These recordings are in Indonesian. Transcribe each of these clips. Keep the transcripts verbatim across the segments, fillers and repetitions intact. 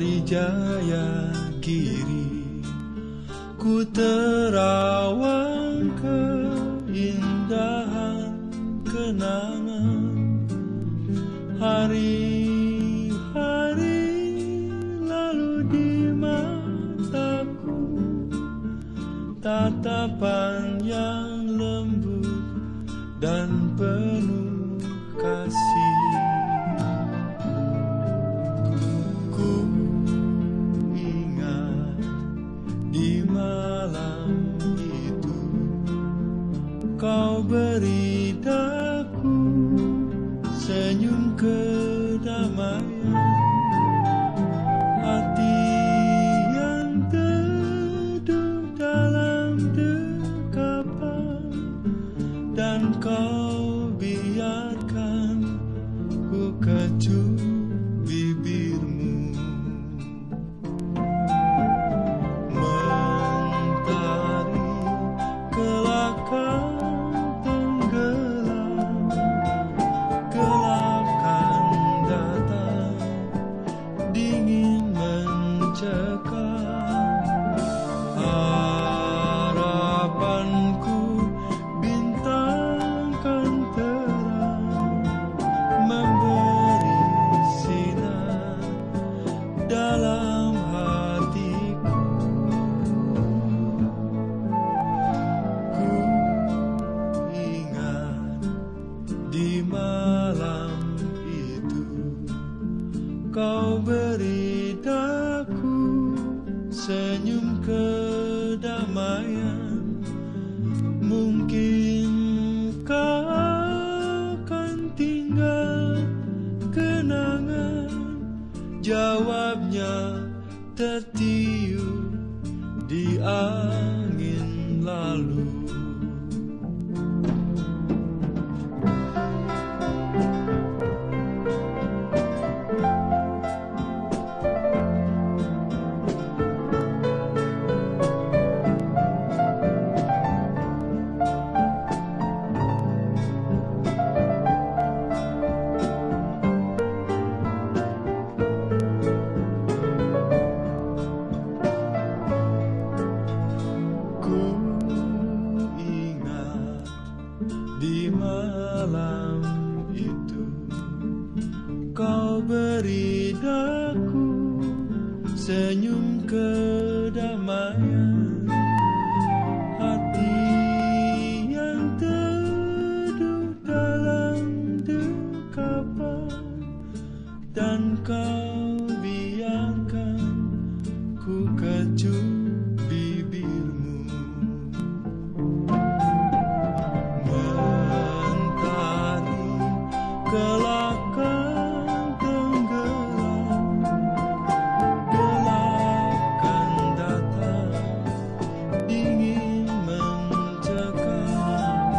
dari Jaya Giri, ku terawang keindahan kenangan hari-hari lalu di mataku, tatapan yang lembut dan penuh kasih. Ku ingat di malam itu kau beri daku senyum kedamaian, hati yang teduh dalam dekapan, dan kau biarkan ku kecup bibirmu. Mentari kelak kau tenggelam, gelap kan datang, dingin mencekam. Harapanku bintang kan terang, memberi sinar dalam hatiku. Ku ingat di malam itu kau beri daku senyum kedamaian. Mungkinkah akan tinggal kenangan? Jawabnya tertiup di angin lalu. Di malam itu kau beri daku senyum kedamaian, hati yang teduh dalam dekapan, dan kau biarkan ku kecup bibirmu. Kelak kan tenggelam, gelap kan datang, dingin mencekam.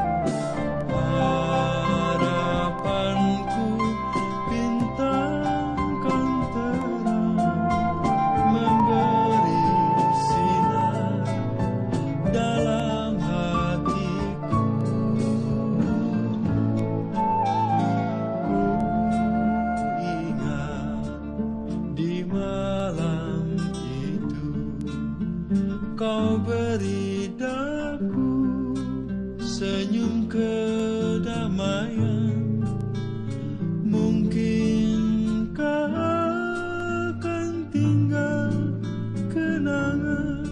Harapanku bintang kan terang, memberi sinar dalam hatiku. Di malam itu kau beri daku senyum kedamaian. Mungkinkah akan tinggal kenangan?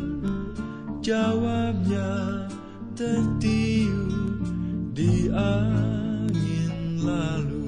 Jawabnya tertiup di angin lalu.